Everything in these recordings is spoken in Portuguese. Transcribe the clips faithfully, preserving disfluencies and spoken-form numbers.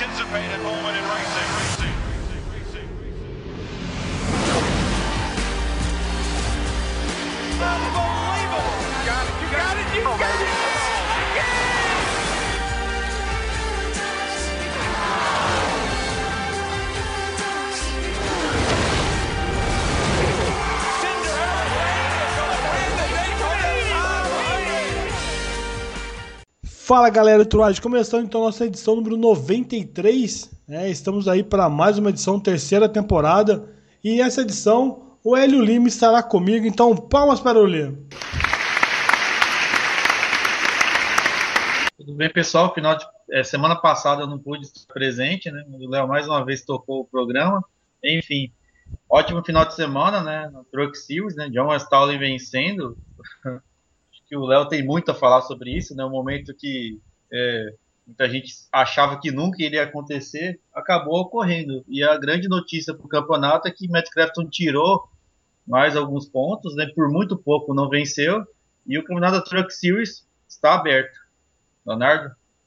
anticipated moment in racing. racing. Unbelievable! You got it, you got it, you got it! Fala galera do Tourage, começando então nossa edição número noventa e três, né? Estamos aí para mais uma edição, terceira temporada, e essa edição o Hélio Lima estará comigo, então palmas para o Lima. Tudo bem, pessoal? Final de é, semana passada eu não pude estar presente, né? O Léo mais uma vez tocou o programa. Enfim, ótimo final de semana, né? No Truck Series, né? John Stalley vencendo. Que o Léo tem muito a falar sobre isso, né? Um momento que é, muita gente achava que nunca iria acontecer, acabou ocorrendo. E a grande notícia para o campeonato é que Matt Crafton tirou mais alguns pontos, né? Por muito pouco não venceu, e o campeonato da Truck Series está aberto. Leonardo?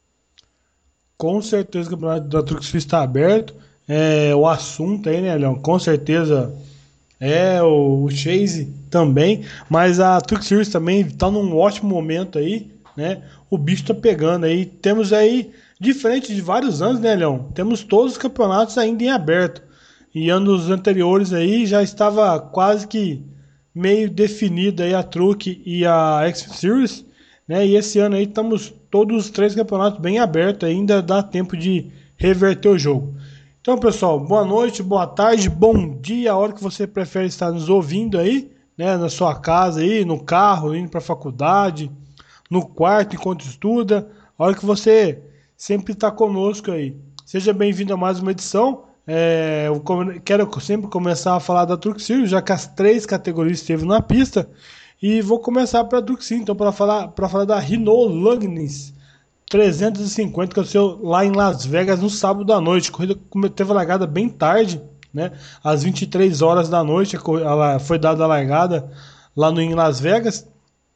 Com certeza o campeonato da Truck Series está aberto. É, o assunto aí, né, Leão? Com certeza é o, o Chase também, mas a Truck Series também está num ótimo momento aí, né? O bicho tá pegando aí. Temos aí, diferente de vários anos, né, Leão? Temos todos os campeonatos ainda em aberto. E anos anteriores aí já estava quase que meio definida aí a Truck e a X Series, né? E esse ano aí estamos todos os três campeonatos bem abertos, ainda dá tempo de reverter o jogo. Então, pessoal, boa noite, boa tarde, bom dia, a hora que você prefere estar nos ouvindo aí, né, na sua casa aí, no carro, indo para a faculdade, no quarto enquanto estuda, a hora que você sempre está conosco aí. Seja bem-vindo a mais uma edição. É, eu quero sempre começar a falar da Truck Series, já que as três categorias esteve na pista, e vou começar para a Truck Series, então para falar, para falar da Renault Lagnis trezentos e cinquenta, que aconteceu lá em Las Vegas no sábado à noite. A corrida teve a largada bem tarde, né? Às vinte e três horas da noite ela foi dada a largada lá no, em Las Vegas.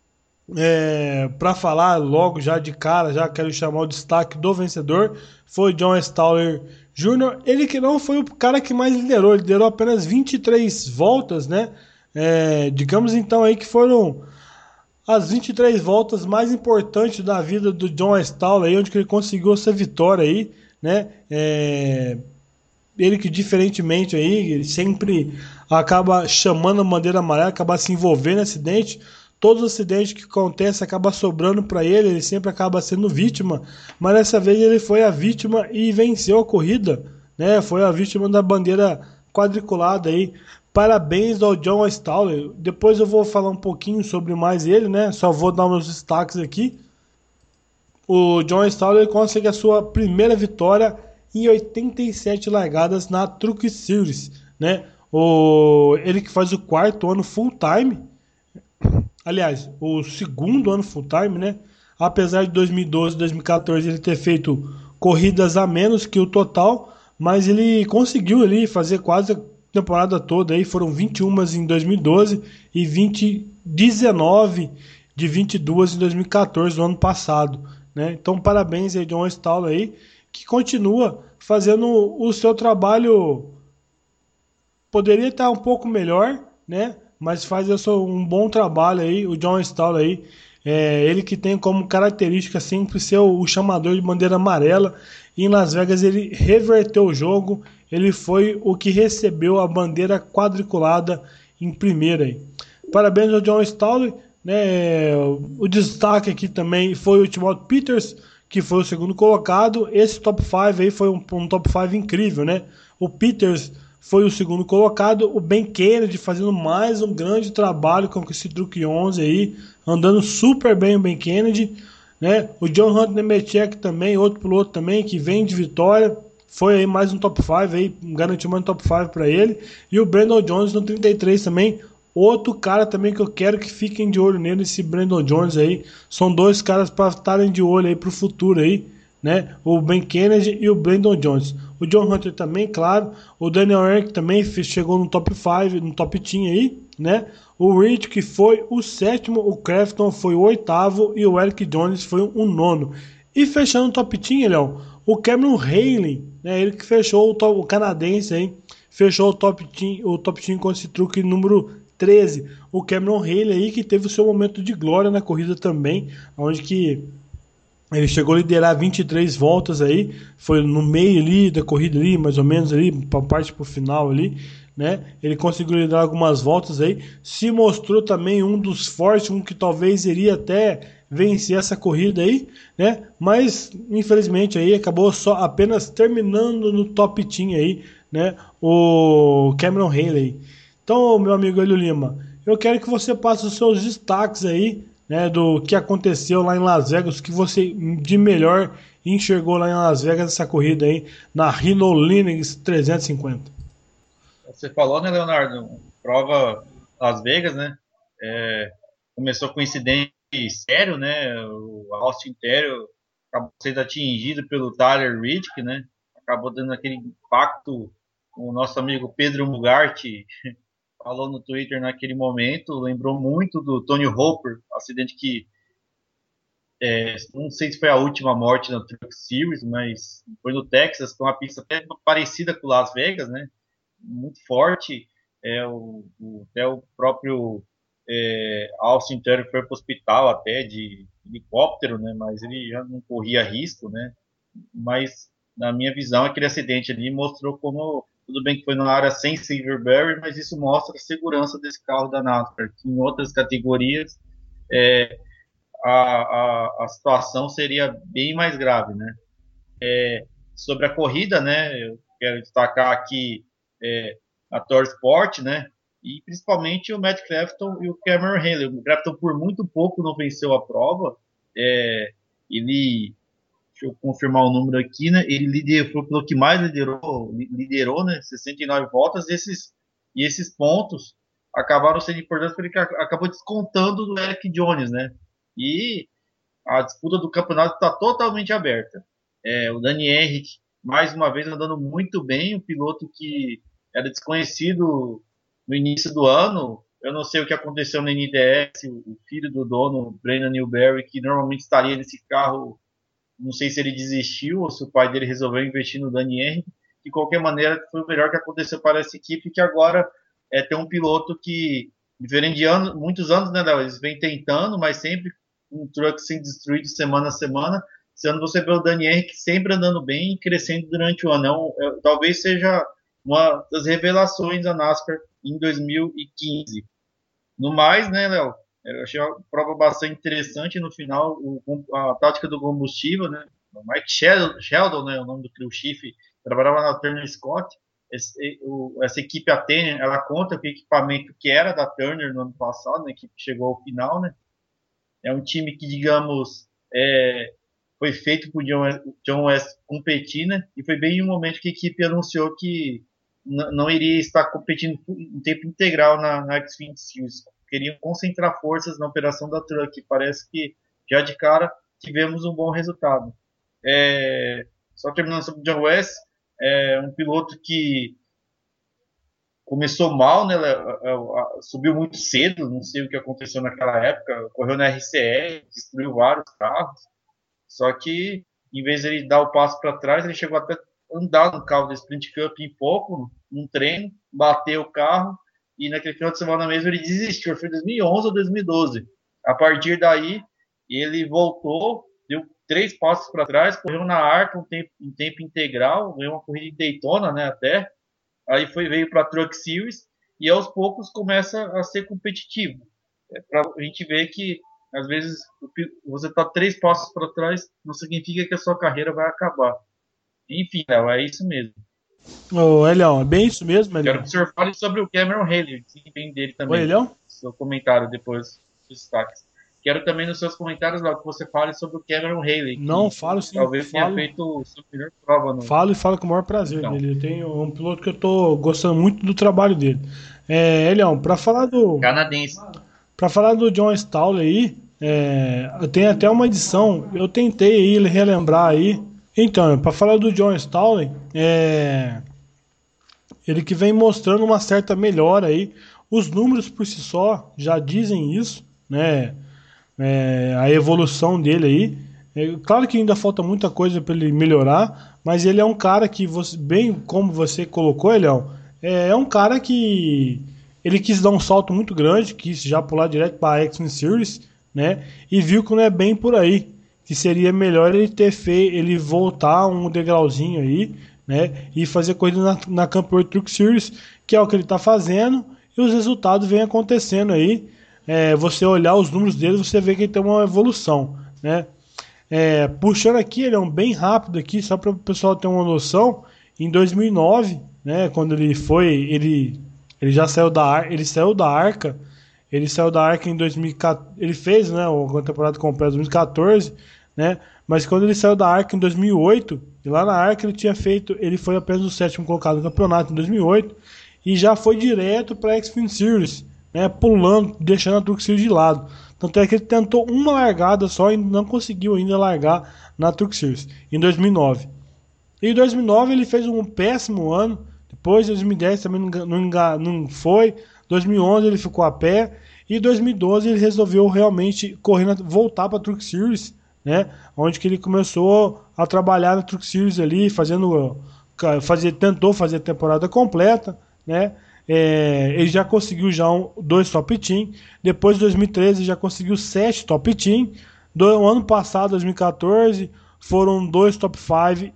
É, para falar logo já de cara, já quero chamar o destaque do vencedor, foi John Stalley Júnior Ele que não foi o cara que mais liderou, ele liderou apenas vinte e três voltas, né? É, digamos então aí que foram as vinte e três voltas mais importantes da vida do John Stalley, onde que ele conseguiu essa vitória aí, né? É, ele que diferentemente aí, ele sempre acaba chamando a bandeira amarela, acaba se envolvendo em acidente. Todos os acidentes que acontecem acaba sobrando para ele, ele sempre acaba sendo vítima, mas dessa vez ele foi a vítima e venceu a corrida, né? Foi a vítima da bandeira quadriculada aí. Parabéns ao John Stalley. Depois eu vou falar um pouquinho sobre mais ele, né? Só vou dar meus destaques aqui. O John Stalley consegue a sua primeira vitória em oitenta e sete largadas na Truck Series, né? O... Ele que faz o quarto ano full time. Aliás, o segundo ano full time, né? Apesar de dois mil e doze, dois mil e quatorze ele ter feito corridas a menos que o total, mas ele conseguiu ali fazer quase temporada toda aí, foram vinte e uma em dois mil e doze e vinte, dezenove de vinte e duas em dois mil e quatorze, no ano passado, né? Então parabéns aí John Stalley aí, que continua fazendo o seu trabalho, poderia estar um pouco melhor, né? Mas faz um bom trabalho aí, o John Stalley aí, é, ele que tem como característica sempre ser o, o chamador de bandeira amarela. Em Las Vegas ele reverteu o jogo, ele foi o que recebeu a bandeira quadriculada em primeira aí. Parabéns ao John Stalley, né? O destaque aqui também foi o Timothy Peters, que foi o segundo colocado. Esse top cinco aí foi um, um top cinco incrível, né? O Peters foi o segundo colocado, o Ben Kennedy fazendo mais um grande trabalho com esse Truck onze aí, andando super bem o Ben Kennedy, né? O John Hunt Nemechek também, outro piloto também que vem de vitória, foi aí mais um top cinco aí, garantiu mais um top cinco para ele. E o Brandon Jones no trinta e três também, outro cara também que eu quero que fiquem de olho nele, esse Brandon Jones aí. São dois caras para estarem de olho aí pro futuro aí, né? O Ben Kennedy e o Brandon Jones. O John Hunter também, claro. O Daniel Eric também chegou no top cinco, no top dez aí, né? O Reed, que foi o sétimo, o Crafton foi o oitavo e o Eric Jones foi o nono. E fechando o top team, Léo, o Cameron Haley, né, ele que fechou o, top, o canadense aí, fechou o top team, o top team com esse truque número treze. O Cameron Haley aí que teve o seu momento de glória na corrida também, onde que ele chegou a liderar vinte e três voltas aí, foi no meio ali da corrida ali, mais ou menos ali, para parte pro final ali, né? Ele conseguiu liderar algumas voltas aí, se mostrou também um dos fortes, um que talvez iria até vencer essa corrida aí, né? Mas infelizmente aí acabou só apenas terminando no top team aí, né? O Cameron Haley. Então, meu amigo Hélio Lima, eu quero que você passe os seus destaques aí, né, do que aconteceu lá em Las Vegas, que você de melhor enxergou lá em Las Vegas essa corrida aí na Renault Linux trezentos e cinquenta. Você falou, né, Leonardo? Prova Las Vegas, né? É, começou com um incidente sério, né? O Austin Terrio acabou sendo atingido pelo Tyler Reddick, né? Acabou dando aquele impacto. O nosso amigo Pedro Mugarty falou no Twitter naquele momento, lembrou muito do Tony Hopper, acidente que é, não sei se foi a última morte na Truck Series, mas foi no Texas, com uma pista até parecida com Las Vegas, né? Muito forte. É, o, o, até o próprio é, Austin Terry foi para o hospital até de helicóptero, né? Mas ele já não corria risco, né? Mas na minha visão aquele acidente ali mostrou como, tudo bem que foi na área sem Silverberry, mas isso mostra a segurança desse carro da NASCAR, que em outras categorias é, a, a, a situação seria bem mais grave, né? É, sobre a corrida, né? Eu quero destacar aqui é, a TorSport, né? E principalmente o Matt Crafton e o Cameron Haley. O Crafton por muito pouco não venceu a prova. É, ele, deixa eu confirmar o número aqui, né? Ele liderou, pelo que mais liderou, liderou, né? sessenta e nove voltas. E esses, e esses pontos acabaram sendo importantes porque ele acabou descontando do Eric Jones, né? E a disputa do campeonato está totalmente aberta. É, o Danny Henrique, mais uma vez, andando muito bem, um piloto que era desconhecido no início do ano. Eu não sei o que aconteceu na N D S, o filho do dono, Brandon Newberry, que normalmente estaria nesse carro, não sei se ele desistiu ou se o pai dele resolveu investir no Danny Henrique. De qualquer maneira, foi o melhor que aconteceu para essa equipe, que agora é ter um piloto que, diferente de anos, muitos anos, né, Léo, eles vêm tentando, mas sempre um truck sendo destruído semana a semana. Esse ano você vê o Danny Henrique sempre andando bem e crescendo durante o ano. É um, é, talvez seja uma das revelações da NASCAR em dois mil e quinze. No mais, né, Léo? Eu achei uma prova bastante interessante. No final, o, a tática do combustível, né? O Mike Sheldon, né, o nome do crew chief, trabalhava na Turner Scott. Esse, o, essa equipe, a Turner, ela conta com o equipamento que era da Turner no ano passado, né, que chegou ao final, né? É um time que, digamos, é, foi feito por John, John West competir, né? E foi bem em um momento que a equipe anunciou que não iria estar competindo em tempo integral na, na Xfinity Series. Queriam concentrar forças na operação da Truck. Parece que já de cara tivemos um bom resultado. É, só terminando sobre o John West, é um piloto que começou mal, né? Subiu muito cedo, não sei o que aconteceu naquela época. Correu na R C E, destruiu vários carros. Só que, em vez de ele dar o passo para trás, ele chegou até andar no carro da Sprint Cup em pouco, num treino, bateu o carro, e naquele final de semana mesmo ele desistiu. Foi dois mil e onze ou dois mil e doze. A partir daí, ele voltou, deu três passos para trás, correu na arca um tempo, em tempo integral, ganhou uma corrida em Daytona, né, até. Aí foi, veio para a Truck Series, e aos poucos começa a ser competitivo. É para a gente ver que, às vezes, você está três passos para trás, não significa que a sua carreira vai acabar. Enfim, Léo, é isso mesmo. Ô, Elião, é bem isso mesmo, Elião? Quero que o senhor fale sobre o Cameron Haley, o desempenho dele também. Oi, Elião? Seu comentário depois dos destaques. Quero também nos seus comentários, Léo, que você fale sobre o Cameron Haley. Não, falo sim. Talvez falo, tenha feito sua melhor prova. No... Falo e falo com o maior prazer então. dele. Eu tenho um piloto que eu tô gostando muito do trabalho dele. É, Elião, para falar do... Canadense. Para falar do John Stowley aí, é, eu tenho até uma edição, eu tentei aí relembrar aí. Então, para falar do John Stowley, é, ele que vem mostrando uma certa melhora aí. Os números por si só já dizem isso, né? É, a evolução dele aí. É, claro que ainda falta muita coisa para ele melhorar, mas ele é um cara que, você, bem como você colocou, Elião, é, é um cara que ele quis dar um salto muito grande, quis já pular direto para a X-Men Series, né? E viu que não é bem por aí, que seria melhor ele ter feito, ele voltar um degrauzinho aí, né? E fazer corrida na, na Camp World Truck Series, que é o que ele está fazendo, e os resultados vêm acontecendo aí. É, você olhar os números dele, você vê que ele tem uma evolução, né? É, puxando aqui, ele é um bem rápido aqui, só para o pessoal ter uma noção. Em dois mil e nove, né, quando ele foi, ele, ele já saiu da Ar- ele saiu da Arca, ele saiu da Arca em dois mil e quatorze, ele fez, né, a temporada completa em dois mil e quatorze, né? Mas quando ele saiu da Arca em dois mil e oito, e lá na Arca ele tinha feito, ele foi apenas o sétimo colocado no campeonato em dois mil e oito e já foi direto para a X-Fin Series, né, pulando, deixando a Truck Series de lado. Tanto é que ele tentou uma largada só e não conseguiu ainda largar na Truck Series em dois mil e nove. E em dois mil e nove ele fez um péssimo ano. Depois, em dois mil e dez também não, não, não foi. dois mil e onze ele ficou a pé. E em dois mil e doze ele resolveu realmente correr na, voltar para a Truck Series, né? Onde que ele começou a trabalhar na Truck Series ali, fazendo, fazer, tentou fazer a temporada completa, né? É, ele já conseguiu já um, dois top team. Depois de dois mil e treze já conseguiu sete top team. Do ano passado, dois mil e quatorze, foram dois top cinco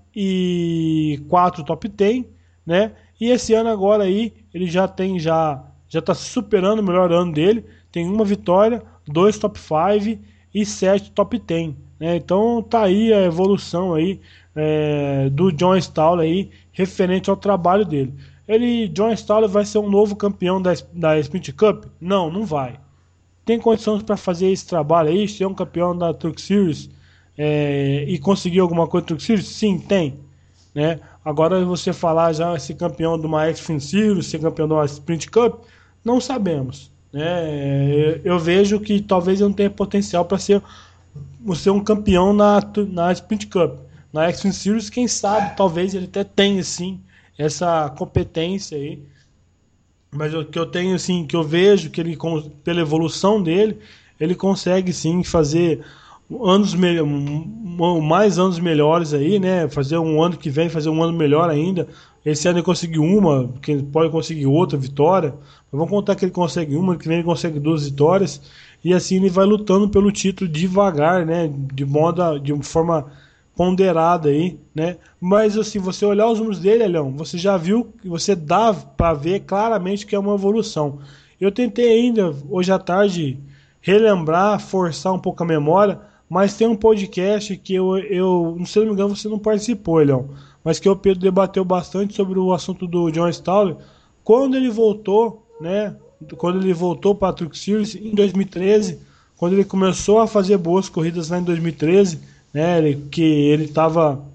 e quatro top dez, né? E esse ano agora aí ele já tem já já está superando o melhor ano dele. Tem uma vitória, dois top cinco e sete top dez, né? Então tá aí a evolução aí é, do John Stahler aí referente ao trabalho dele. Ele, John Stahler, vai ser um novo campeão da, da Sprint Cup? Não, não vai. Tem condições para fazer esse trabalho aí, ser um campeão da Truck Series é, e conseguir alguma coisa da Truck Series? Sim, tem. Né? Agora você falar já ser campeão de uma X-Fin Series, ser campeão de uma Sprint Cup, não sabemos. Né? Eu vejo que talvez ele não tenha potencial para ser, ser um campeão na, na Sprint Cup. Na X-Fin Series, quem sabe, talvez ele até tenha sim essa competência aí, mas o que eu tenho assim, que eu vejo que ele, pela evolução dele, ele consegue sim fazer anos me- mais anos melhores aí, né? Fazer um ano que vem, fazer um ano melhor ainda. Esse ano ele conseguiu uma, que pode conseguir outra vitória. Mas vamos contar que ele consegue uma, que vem ele consegue duas vitórias, e assim ele vai lutando pelo título devagar, né? De modo, de forma ponderada aí, né? Mas assim, você olhar os números dele, Leão, você já viu, você dá para ver claramente que é uma evolução. Eu tentei ainda hoje à tarde relembrar, forçar um pouco a memória, mas tem um podcast que eu, eu não sei, se não me engano, você não participou, Leão, mas que o Pedro debateu bastante sobre o assunto do John Stahler quando ele voltou, né? Quando ele voltou para a Truck Series em dois mil e treze, quando ele começou a fazer boas corridas lá em dois mil e treze. Né, ele, que ele estava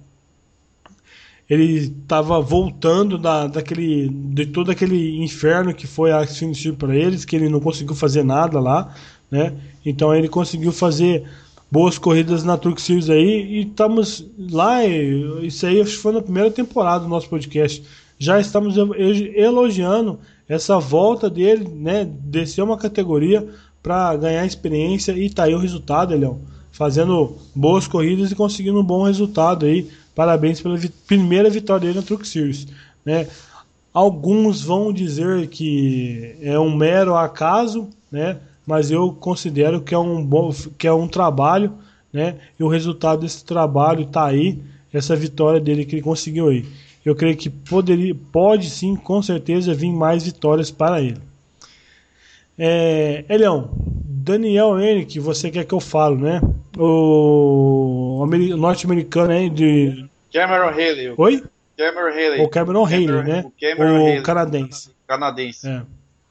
ele estava voltando da, daquele, de todo aquele inferno que foi a X-Fin para eles, que ele não conseguiu fazer nada lá, né? Então ele conseguiu fazer boas corridas na Truck Series aí, e estamos lá, isso aí acho que foi na primeira temporada do nosso podcast, já estamos elogiando essa volta dele, né? Descer uma categoria para ganhar experiência, e tá aí o resultado, Elião, fazendo boas corridas e conseguindo um bom resultado aí. Parabéns pela vi- primeira vitória dele na Truck Series, né? Alguns vão dizer que é um mero acaso, né? Mas eu considero que é um bom, que é um trabalho, né? E o resultado desse trabalho está aí, essa vitória dele que ele conseguiu aí. Eu creio que poderia, pode sim, com certeza, vir mais vitórias para ele. É, Elião, Daniel Henrique, você quer que eu falo, né? O ameri- norte-americano aí de... Cameron Haley. Oi? Cameron Haley. O Cameron Haley, né? O Cameron O Haley. canadense. Canadense. É.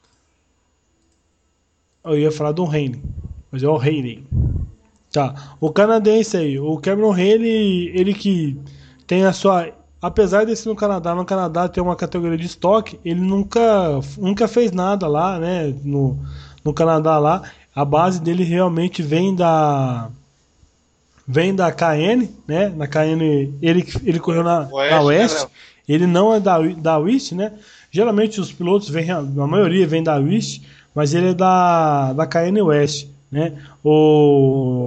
Eu ia falar do Haley, mas é o Haley. Tá. O canadense aí, o Cameron Haley, ele que tem a sua... Apesar de ser no Canadá, no Canadá tem uma categoria de estoque, ele nunca, nunca fez nada lá, né? No, no Canadá lá. A base dele realmente vem da... Vem da K N, né? Na K N ele, ele correu na Oeste, na West. né, Léo? Ele não é da, da West, né? Geralmente os pilotos vêm, a maioria vem da West, mas ele é da, da K N West, né? O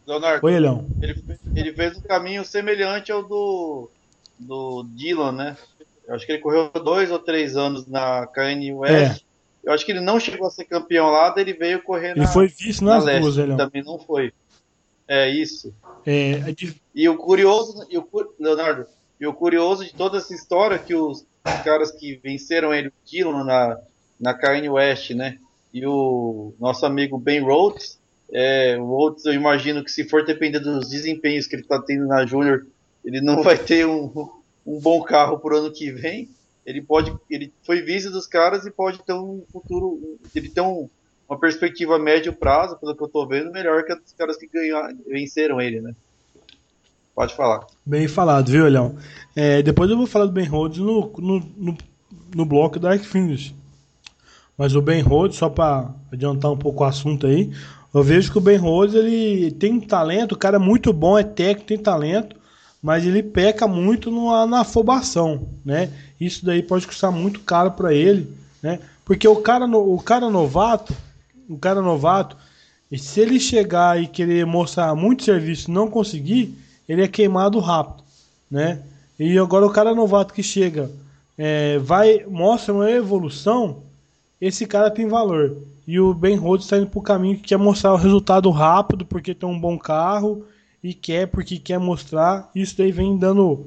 Leonardo, Oi, Leão. ele, ele fez um caminho semelhante ao do, do Dylan, né? Eu acho que ele correu dois ou três anos na Kanye É, West. Eu acho que ele não chegou a ser campeão lá, daí ele veio correr ele foi na, vice na nas duas, Leste, né, que Leão. também não foi. É isso. É, é de- E o curioso, e o, cu- Leonardo, e o curioso de toda essa história é que os caras que venceram ele, o Dylan na, na Kanye West, né? E o nosso amigo Ben Rhodes, é, o Rhodes, eu imagino que se for depender dos desempenhos que ele está tendo na Júnior, ele não vai ter um, um bom carro por ano que vem. Ele pode, ele foi vice dos caras e pode ter um futuro, ele tem um, uma perspectiva a médio prazo, pelo que eu tô vendo, melhor que os caras que ganharam, venceram ele, né? Pode falar. Bem falado, viu, Leão? É, depois eu vou falar do Ben Rhodes no, no, no, no bloco da Finish. Mas o Ben Rhodes, só para adiantar um pouco o assunto aí, eu vejo que o Ben Rhodes ele tem talento, o cara é muito bom, é técnico, tem talento, mas ele peca muito no, na afobação, né? Isso daí pode custar muito caro para ele, né? Porque o cara, no- o cara novato, o cara novato, e se ele chegar e querer mostrar muito serviço e não conseguir, ele é queimado rápido, né? E agora o cara novato que chega, é, vai mostra uma evolução, esse cara tem valor. E o Ben Rhodes está indo para o caminho que quer mostrar o resultado rápido porque tem um bom carro e quer porque quer mostrar. Isso daí vem dando,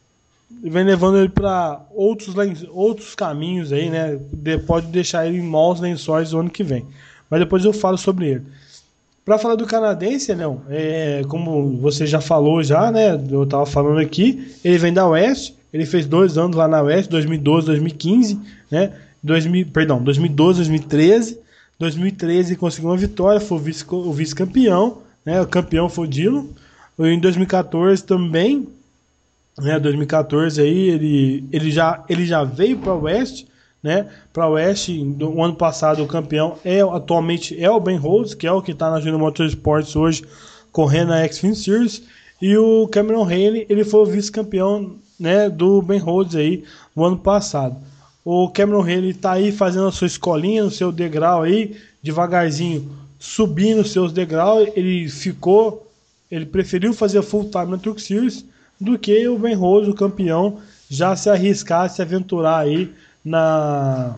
vem levando ele para outros, outros caminhos aí, né? De- pode deixar ele em maus lençóis no ano que vem. Mas depois eu falo sobre ele. Para falar do canadense, não, é, como você já falou já, né? Eu tava falando aqui, ele vem da West, ele fez dois anos lá na West, dois mil e doze, dois mil e quinze, né? dois mil, perdão, dois mil e doze, dois mil e treze. dois mil e treze conseguiu uma vitória, foi o vice- o vice-campeão, né? O campeão foi o Dillon. Em dois mil e quatorze também, né, dois mil e quatorze aí ele, ele, já, ele já veio para o West, né? Para o West, no ano passado o campeão é atualmente é o Ben Rhodes, que é o que está na Junior Motorsports hoje, correndo na X-Fin Series, e o Cameron Haley, ele foi o vice-campeão, né, do Ben Rhodes aí no ano passado. O Cameron Haley está aí fazendo a sua escolinha, no seu degrau aí, devagarzinho subindo os seus degraus, ele ficou ele preferiu fazer full time na Truck Series do que o Ben Rhodes, o campeão, já se arriscar, se aventurar aí na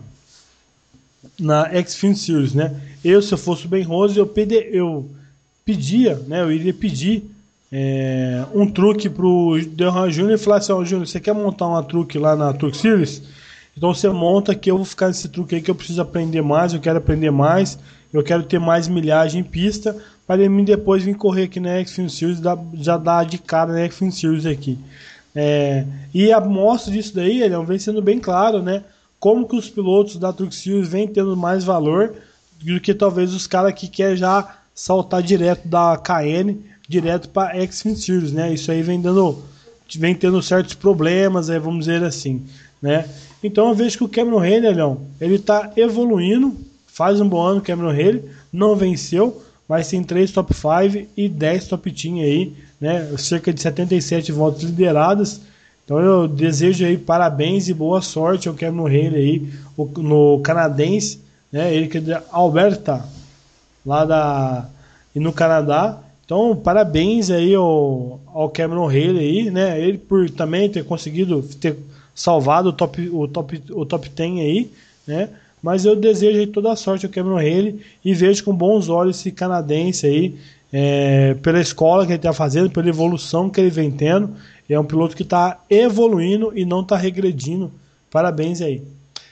na X-Fin Series, né? Eu, se eu fosse o Ben Rhodes, eu, pede, eu pedia, né? Eu iria pedir é, um truque pro Delran Júnior e falar assim, ó, oh, Júnior, você quer montar uma truque lá na Truck Series? Então você monta que eu vou ficar nesse truque aí que eu preciso aprender mais, eu quero aprender mais, eu quero ter mais milhagem em pista, para mim depois vir correr aqui na X-Fin Series, já dar de cara na X-Fin Series aqui. É, e a mostra disso daí, ele vem sendo bem claro, né? Como que os pilotos da Truck Series vêm tendo mais valor do que talvez os caras que querem já saltar direto da K N direto para X-Fin Series, né? Isso aí vem dando, vem tendo certos problemas, aí, vamos dizer assim, né? Então eu vejo que o Cameron Haley, Leão, ele está evoluindo, faz um bom ano o Cameron Haley, não venceu, mas tem três top cinco e dez top dez aí, né? Cerca de setenta e sete voltas lideradas. Então eu desejo aí parabéns e boa sorte ao Cameron Haley aí, o, no canadense, né? Ele que é de Alberta, lá da e no Canadá. Então parabéns aí ao, ao Cameron Haley aí, né? Ele por também ter conseguido ter salvado o top o top o top dez aí, né? Mas eu desejo aí toda a sorte ao Cameron Haley e vejo com bons olhos esse canadense aí, é, pela escola que ele está fazendo, pela evolução que ele vem tendo. É um piloto que está evoluindo e não está regredindo. Parabéns aí.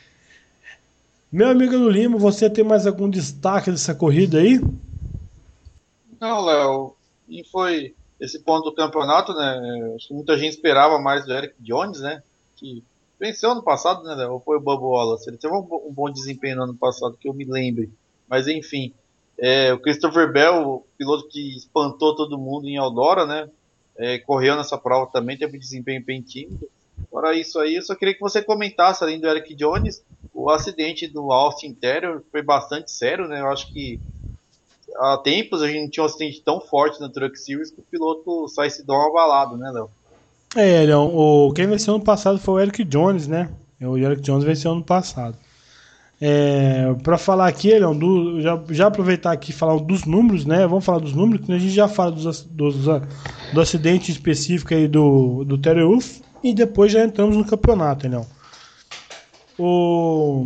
Meu amigo do Lima, você tem mais algum destaque dessa corrida aí? Não, Léo, e foi esse ponto do campeonato, né? Acho que muita gente esperava mais do Eric Jones, né? Que venceu ano passado, né, Léo? Ou foi o Bubba Wallace? Ele teve um, bo- um bom desempenho no ano passado, que eu me lembre. Mas enfim, é, o Christopher Bell, o piloto que espantou todo mundo em Eldora, né? É, correu nessa prova também, teve um desempenho bem tímido. Fora isso aí, eu só queria que você comentasse, além do Eric Jones, o acidente do Austin Terrier foi bastante sério, né? Eu acho que há tempos a gente não tinha um acidente tão forte na Truck Series que o piloto sai se dá um abalado, né, Léo? É, Leão, o, quem venceu ano passado foi o Eric Jones, né? O Eric Jones venceu ano passado. É, para falar aqui, Leão, do, já, já aproveitar aqui e falar dos números, né? Vamos falar dos números, que a gente já fala dos, dos, do acidente específico aí do, do Terry Wolff e depois já entramos no campeonato, Leão. O,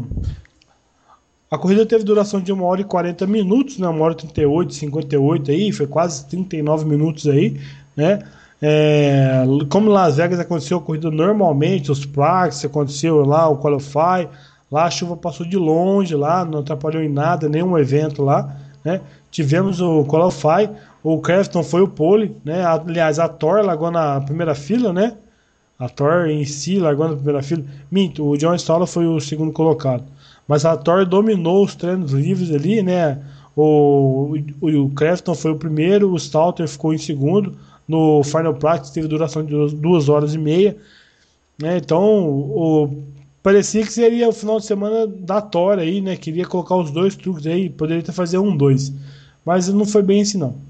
a corrida teve duração de uma hora e quarenta minutos, né? uma hora e trinta e oito, cinquenta e oito aí, foi quase trinta e nove minutos aí, né? É, como em Las Vegas aconteceu a corrida normalmente, os practice, aconteceu lá o Qualify. Lá a chuva passou de longe, lá não atrapalhou em nada, nenhum evento lá, né? Tivemos o Qualify, o Crafton foi o pole, né? Aliás, a Thor largou na primeira fila, né? A Thor em si largou na primeira fila. Minto, o John Stoller foi o segundo colocado. Mas a Thor dominou os treinos livres ali, né? O, o, o Crafton foi o primeiro, o Stalter ficou em segundo. No Final Practice teve duração de duas horas e meia, né? Então, o parecia que seria o final de semana da Thor aí, né? Queria colocar os dois truques aí, poderia até fazer um, dois. Mas não foi bem assim, não.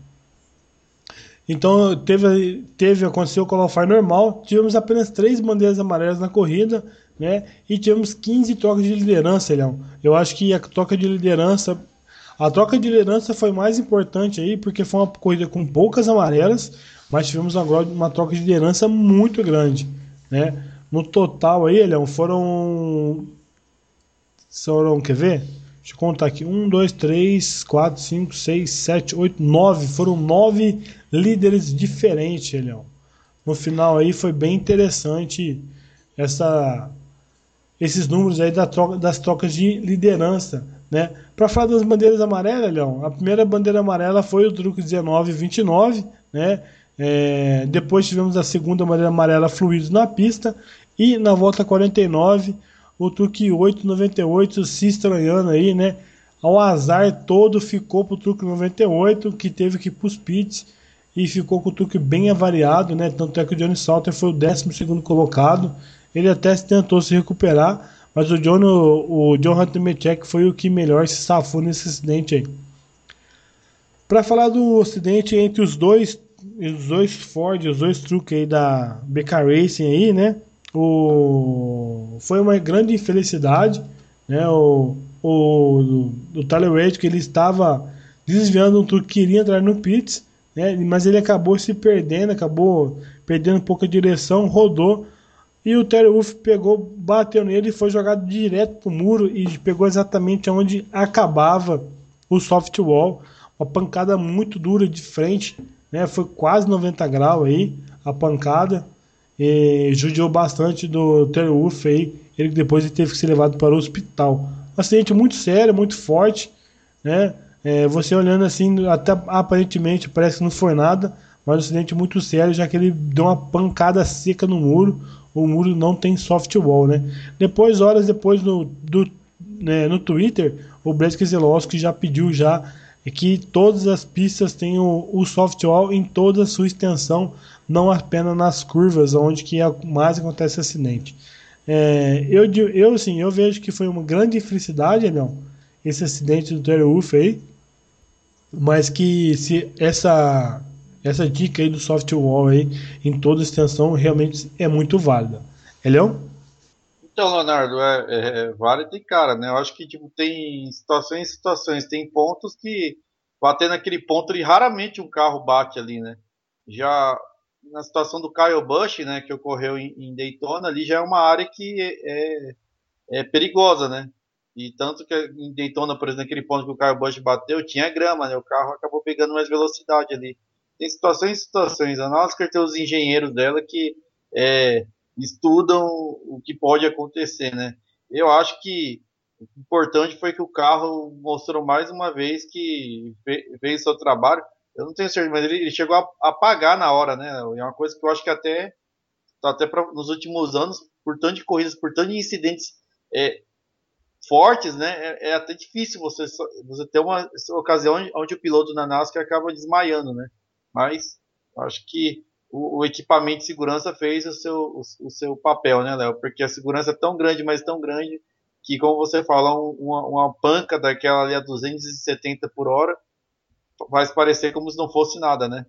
Então, teve, teve aconteceu o qualify normal, tivemos apenas três bandeiras amarelas na corrida, né? E tivemos quinze trocas de liderança, Leão. Eu acho que a troca de liderança, a troca de liderança foi mais importante aí, porque foi uma corrida com poucas amarelas, mas tivemos agora uma troca de liderança muito grande, né? No total aí, Leão, foram. Foram, quer ver? Deixa eu contar aqui. Um, dois, três, quatro, cinco, seis, sete, oito, nove. Foram nove líderes diferentes, Leão. No final aí foi bem interessante essa, esses números aí da troca, das trocas de liderança, né? Para falar das bandeiras amarelas, Leão, a primeira bandeira amarela foi o truque dezenove vinte e nove, né? É, depois tivemos a segunda bandeira amarela fluidos na pista. E na volta quarenta e nove, o truque oito noventa e oito se estranhando aí, né? Ao azar todo ficou pro truque noventa e oito, que teve que ir pros pits e ficou com o truque bem avariado, né? Tanto é que o Johnny Salter foi o décimo segundo colocado. Ele até tentou se recuperar, mas o John, o, o John Hunter Mechek foi o que melhor se safou nesse acidente aí. Para falar do acidente entre os dois, os dois Ford, os dois truques aí da B K Racing aí, né? O... Foi uma grande infelicidade, né? O, o, o Tyler Reddick, ele estava desviando um truque que queria entrar no pits, né? Mas ele acabou se perdendo, acabou perdendo um pouco a direção, rodou e o Terry Wolff pegou, bateu nele e foi jogado direto pro muro e pegou exatamente onde acabava o soft wall, uma pancada muito dura de frente, né? Foi quase noventa graus aí a pancada. E judiou bastante do Terry Wolff aí, ele depois ele teve que ser levado para o hospital. Um acidente muito sério, muito forte, né? É, você olhando assim, até aparentemente parece que não foi nada, mas um acidente muito sério, já que ele deu uma pancada seca no muro. O muro não tem soft wall, né? Depois, horas depois no, do, né, no Twitter, o Brad Keselowski já pediu já que todas as pistas tenham o soft wall em toda a sua extensão, não apenas nas curvas, onde que mais acontece acidente. É, eu, eu, assim, eu vejo que foi uma grande infelicidade, não, esse acidente do Terry Wolff aí, mas que se essa, essa dica aí do soft wall aí, em toda a extensão, realmente é muito válida. Elião? Então, Leonardo, é, é, é válido e cara, né? Eu acho que tipo, tem situações e situações, tem pontos que bater naquele ponto e raramente um carro bate ali, né? Já na situação do Kyle Busch, né, que ocorreu em, em Daytona, ali já é uma área que é, é, é perigosa, né? E tanto que em Daytona, por exemplo, naquele ponto que o Kyle Busch bateu, tinha grama, né? O carro acabou pegando mais velocidade ali. Tem situações e situações. A NASCAR tem os engenheiros dela que é, estudam o que pode acontecer, né? Eu acho que o importante foi que o carro mostrou mais uma vez que fez o seu trabalho. Eu não tenho certeza, mas ele, ele chegou a apagar na hora, né? É uma coisa que eu acho que até, até pra, nos últimos anos, por tanto de corridas, por tanto de incidentes é, fortes, né? É, é até difícil você, você ter uma ocasião onde, onde o piloto na NASCAR acaba desmaiando, né? Mas acho que o, o equipamento de segurança fez o seu, o, o seu papel, né, Léo? Porque a segurança é tão grande, mas tão grande, que, como você fala, um, uma, uma panca daquela ali a duzentos e setenta por hora faz parecer como se não fosse nada, né?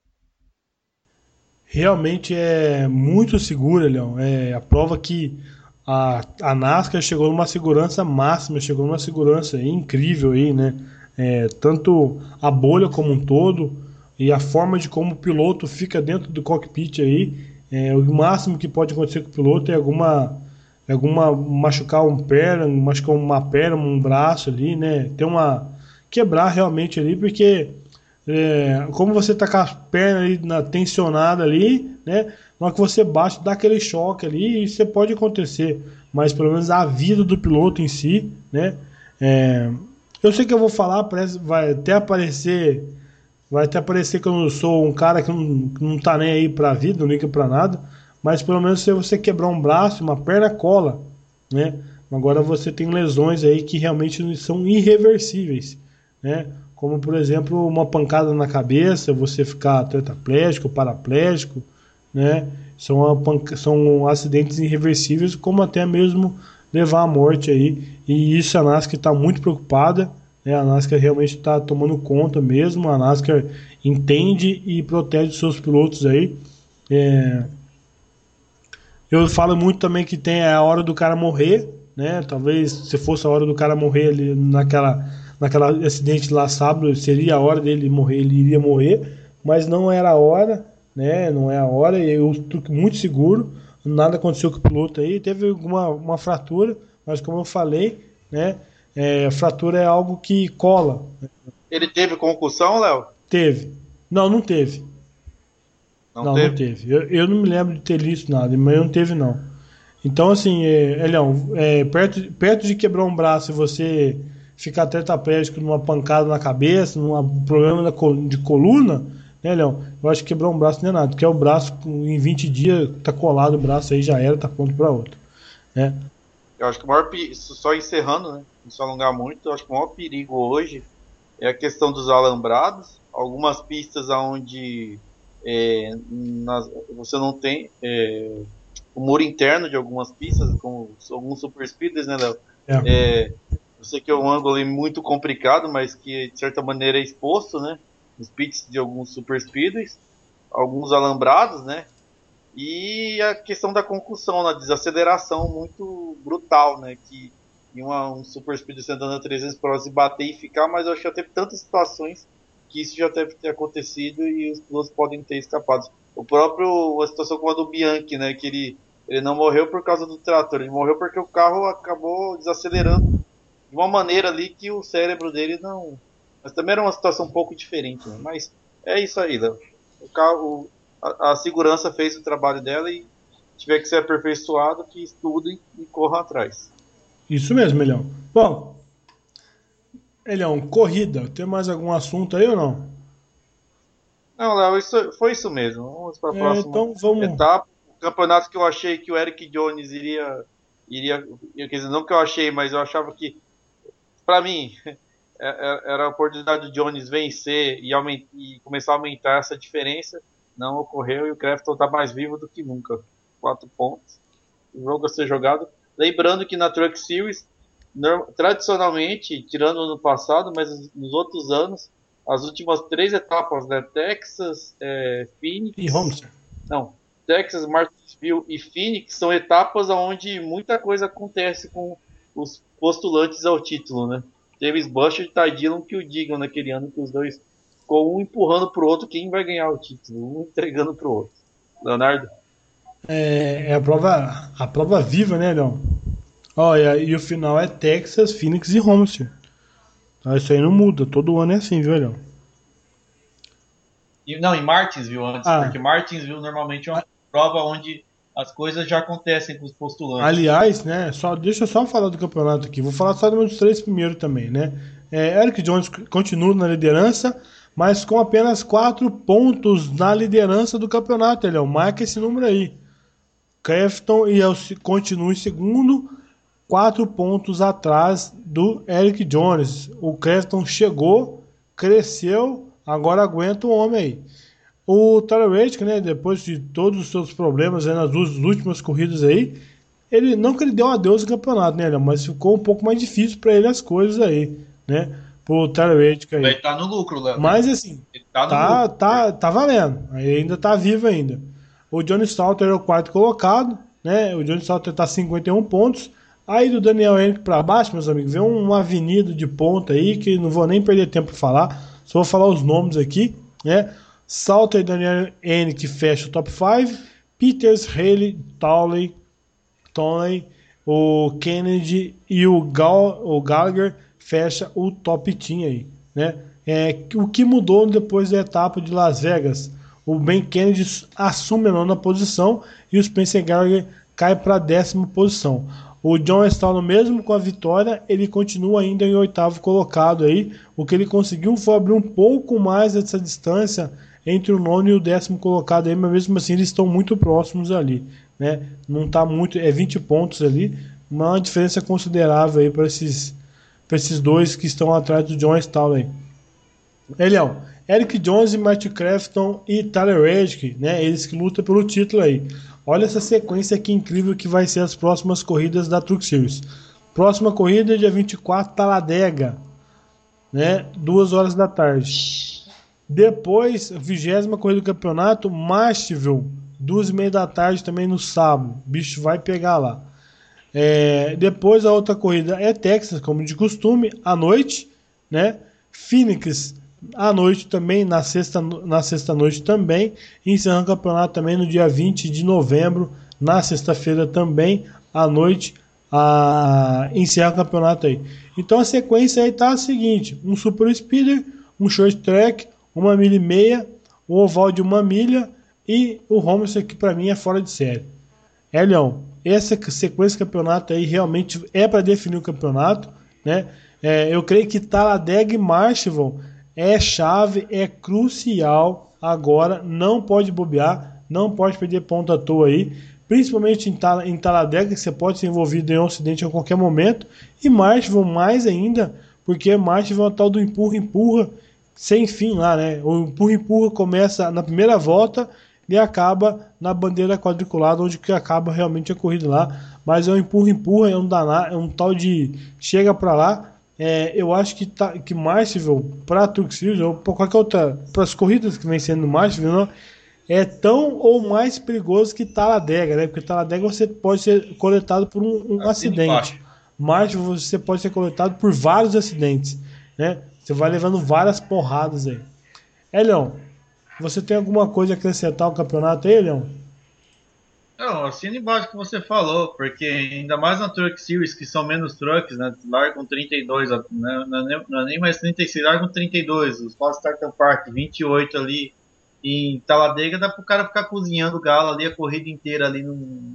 Realmente é muito segura, Leão. É a prova que a, a NASCAR chegou numa segurança máxima, chegou numa segurança aí incrível aí, né? É, tanto a bolha como um todo e a forma de como o piloto fica dentro do cockpit aí, é, o máximo que pode acontecer com o piloto é alguma, alguma machucar um perna, machucar uma perna, um braço ali, né? Ter uma quebrar realmente ali, porque é, como você tá com a perna ali na, tensionada ali, né? Na hora que você bate, dá aquele choque ali e isso pode acontecer, mas pelo menos a vida do piloto em si, né? É, eu sei que eu vou falar, parece, vai até aparecer, vai até parecer que eu não sou um cara que não, que não tá nem aí pra vida, não liga pra nada, mas pelo menos se você quebrar um braço, uma perna cola, né? Agora você tem lesões aí que realmente são irreversíveis, né? Como por exemplo uma pancada na cabeça, você ficar tetraplégico, paraplégico, né? São, a, são acidentes irreversíveis, como até mesmo levar à morte aí. E isso a NASCAR está muito preocupada, né? A NASCAR realmente está tomando conta mesmo. A NASCAR entende e protege seus pilotos aí. É... Eu falo muito também que tem a hora do cara morrer, né? Talvez se fosse a hora do cara morrer ali naquela, naquela acidente lá sábado, seria a hora dele morrer, ele iria morrer, mas não era a hora, né? Não é a hora, e eu estou muito seguro, nada aconteceu com o piloto aí, teve uma, uma fratura, mas como eu falei, né? É, fratura é algo que cola. Ele teve concussão, Léo? Teve. Não, não teve. Não, Não, teve? não teve. Eu, eu não me lembro de ter visto nada, mas não teve não. Então, assim, é, Elião, é, perto, perto de quebrar um braço e você ficar tetraplégico numa pancada na cabeça, num problema na col- de coluna, né, Elião? Eu acho que quebrar um braço não é nada, porque é o braço, em vinte dias, tá colado o braço aí, já era, tá pronto pra outro. Né? Eu acho que o maior pe- só encerrando, né? Não se alongar muito, eu acho que o maior perigo hoje é a questão dos alambrados. Algumas pistas onde é, nas- você não tem é, o muro interno de algumas pistas, como alguns super speeders, né, Léo? É. É, eu sei que é um ângulo aí muito complicado, mas que de certa maneira é exposto, né? Os pits de alguns super speeders, alguns alambrados, né? E a questão da concussão, na desaceleração muito brutal, né? Que em uma, um super speed você andando a trezentos por hora e bater e ficar, mas eu acho que já teve tantas situações que isso já deve ter acontecido e os pilotos podem ter escapado. O próprio, a situação com a do Bianchi, né? Que ele, ele não morreu por causa do trator, ele morreu porque o carro acabou desacelerando de uma maneira ali que o cérebro dele não. Mas também era uma situação um pouco diferente, né? Mas é isso aí, Léo. O carro, a, a segurança fez o trabalho dela e tiver que ser aperfeiçoado, que estudem e corram atrás. Isso mesmo, Elião. Bom, Elião, corrida, tem mais algum assunto aí ou não? Não, Léo, isso, foi isso mesmo. Vamos para a É, próxima então vamos. etapa. O campeonato que eu achei que o Eric Jones iria. iria quer dizer, não que eu achei, mas eu achava que, para mim, era a oportunidade do Jones vencer e, aument, e começar a aumentar essa diferença. Não ocorreu e o Crafton está mais vivo do que nunca. Quatro pontos. O jogo a ser jogado. Lembrando que na Truck Series, tradicionalmente, tirando o ano passado, mas nos outros anos, as últimas três etapas, né? Texas, é, Phoenix. E Homestead. Não, Texas, Martinsville e Phoenix são etapas onde muita coisa acontece com os postulantes ao título, né? James Bush e Ty Dillon que o digam naquele ano que os dois ficou um empurrando pro outro quem vai ganhar o título, um entregando pro outro. Leonardo? É, é a prova, a prova viva, né, Leão? Ó, e, a- e o final é Texas, Phoenix e Homestead. Tá, isso aí não muda, todo ano é assim, viu, Leão? E, não, em Martinsville antes, Ah, porque Martinsville normalmente é uma prova onde as coisas já acontecem com os postulantes. aliás, né, só, deixa eu só falar do campeonato aqui. Vou falar só dos três primeiros também, né? É, Eric Jones continua na liderança, mas com apenas quatro pontos na liderança do campeonato, Leão. Marca esse número aí. Crafton e eu continua em segundo, quatro pontos atrás do Eric Jones. O Crafton chegou, cresceu, agora aguenta o homem aí. O Tyler Reddick, né, depois de todos os seus problemas aí nas duas últimas corridas aí, ele não que ele deu adeus ao campeonato, né, mas ficou um pouco mais difícil para ele as coisas aí, né, pro Tyler Reddick aí. Ele tá no lucro, Léo. Mas assim, Ele tá no tá, lucro. tá, tá valendo. Aí ainda tá vivo ainda. O Johnny Stalter é o quarto colocado, né? O Johnny Sauter tá cinquenta e um pontos. Aí do Daniel Henrique para baixo, meus amigos, vem uma avenida de ponta aí que não vou nem perder tempo para falar, só vou falar os nomes aqui, né? Sauter e Daniel Henrique fecha o top cinco, Peters, Haley, Towley, Tonley, o Kennedy e o, Gal, o Gallagher fecha o top team aí, né? É, o que mudou depois da etapa de Las Vegas? O Ben Kennedy assume a nona posição e o Spencer Gallagher cai para a décima posição. O John Stallone, mesmo com a vitória, ele continua ainda em oitavo colocado aí. O que ele conseguiu foi abrir um pouco mais essa distância entre o nono e o décimo colocado aí, mas mesmo assim eles estão muito próximos ali, né? Não tá muito, é vinte pontos ali, uma diferença considerável aí para esses, para esses dois que estão atrás do John Stallone. Elião, Eric Jones, Matt Crafton e Tyler Reddick, né? Eles que lutam pelo título aí. Olha essa sequência que incrível que vai ser as próximas corridas da Truck Series. Próxima corrida, dia vinte e quatro, Talladega, né? duas horas da tarde. Depois, vigésima corrida do campeonato, Martinsville, duas e meia da tarde também no sábado. O bicho vai pegar lá. É, depois a outra corrida é Texas, como de costume, à noite, né? Phoenix à noite também, na sexta, na sexta noite também, e encerrando o campeonato também no dia vinte de novembro, na sexta-feira também, à noite, a encerrar o campeonato aí. Então a sequência aí tá a seguinte: um super speeder, um short track, uma milha e meia, um oval de uma milha e o Homestead, que para mim é fora de série. É, Leão, essa sequência de campeonato aí realmente é para definir o campeonato, né? É, eu creio que Talladega e Martinsville é chave, é crucial agora, não pode bobear, não pode perder ponto à toa aí, principalmente em, Tal em Talladega, que você pode ser envolvido em um acidente a qualquer momento, e Martinsville mais ainda, porque Martinsville é o tal do empurra-empurra sem fim lá, né? O empurra-empurra começa na primeira volta e acaba na bandeira quadriculada, onde que acaba realmente a corrida lá, mas é um empurra-empurra, é um danado, é um tal de chega pra lá. É, eu acho que, tá, que Martinsville, para a Truck Series, ou para qualquer outra, para as corridas que vem sendo Martinsville, não, é tão ou mais perigoso que Talladega, né? Porque Talladega você pode ser coletado por um, um acidente. Martinsville você pode ser coletado por vários acidentes, né? Você vai levando várias porradas aí. É, Leão, você tem alguma coisa a acrescentar ao campeonato aí, Leão? Não, assina embaixo que você falou, porque ainda mais na Truck Series, que são menos trucks, né? Largam trinta e dois, né? Não, é nem, não é nem mais trinta e seis, largam trinta e dois. Os Fast Startup Park, vinte e oito ali. E em Talladega dá pro cara ficar cozinhando galo ali a corrida inteira ali no,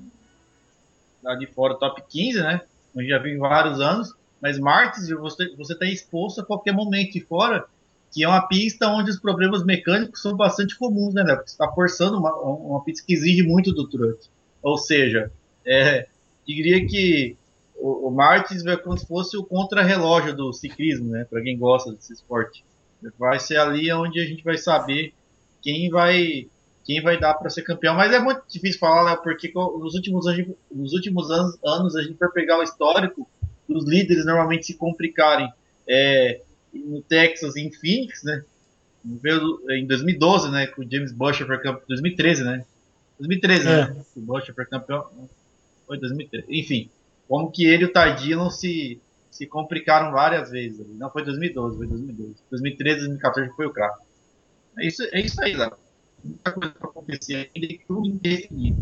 lá de fora, top quinze, né? Eu já vi vários anos. Mas Martins, você, você tá exposto a qualquer momento de fora, que é uma pista onde os problemas mecânicos são bastante comuns, né? Porque você está forçando uma, uma pista que exige muito do truck. Ou seja, é, diria que o, o Martins é como se fosse o contra-relógio do ciclismo, né? Para quem gosta desse esporte. Vai ser ali onde a gente vai saber quem vai, quem vai dar para ser campeão. Mas é muito difícil falar, né? Porque nos últimos, anos, nos últimos anos, anos, a gente for pegar o histórico dos líderes normalmente se complicarem. É, no Texas, em Phoenix, né? Em dois mil e doze, né? Com o James Buescher foi campeão. dois mil e treze, né? dois mil e treze, é. né? O Buescher foi campeão. Foi dois mil e treze. Enfim, como que ele e o Tardino se, se complicaram várias vezes. Não foi dois mil e doze, foi dois mil e doze. dois mil e treze, dois mil e quatorze foi o craque. É isso, é isso aí, Léo. Muita coisa para acontecer ainda e tudo indefinido.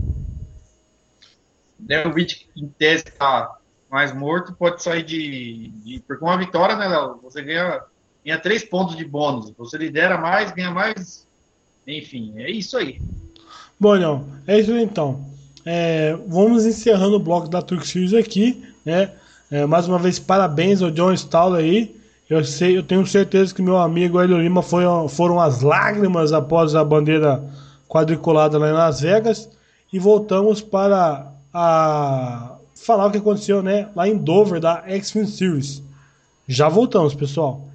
O Rich, em tese, tá mais morto, pode sair de, de. Porque uma vitória, né, Léo? Você ganha, ganha três pontos de bônus. Você lidera mais, ganha mais. Enfim, é isso aí. Bom, não, é isso aí então. É, vamos encerrando o bloco da Truck Series aqui, né? É, mais uma vez, parabéns ao John Stallone aí. Eu, sei, eu tenho certeza que meu amigo Hélio Lima foi, foram as lágrimas após a bandeira quadriculada lá em Las Vegas. E voltamos para a falar o que aconteceu, né, lá em Dover, da X-Fin Series. Já voltamos, pessoal.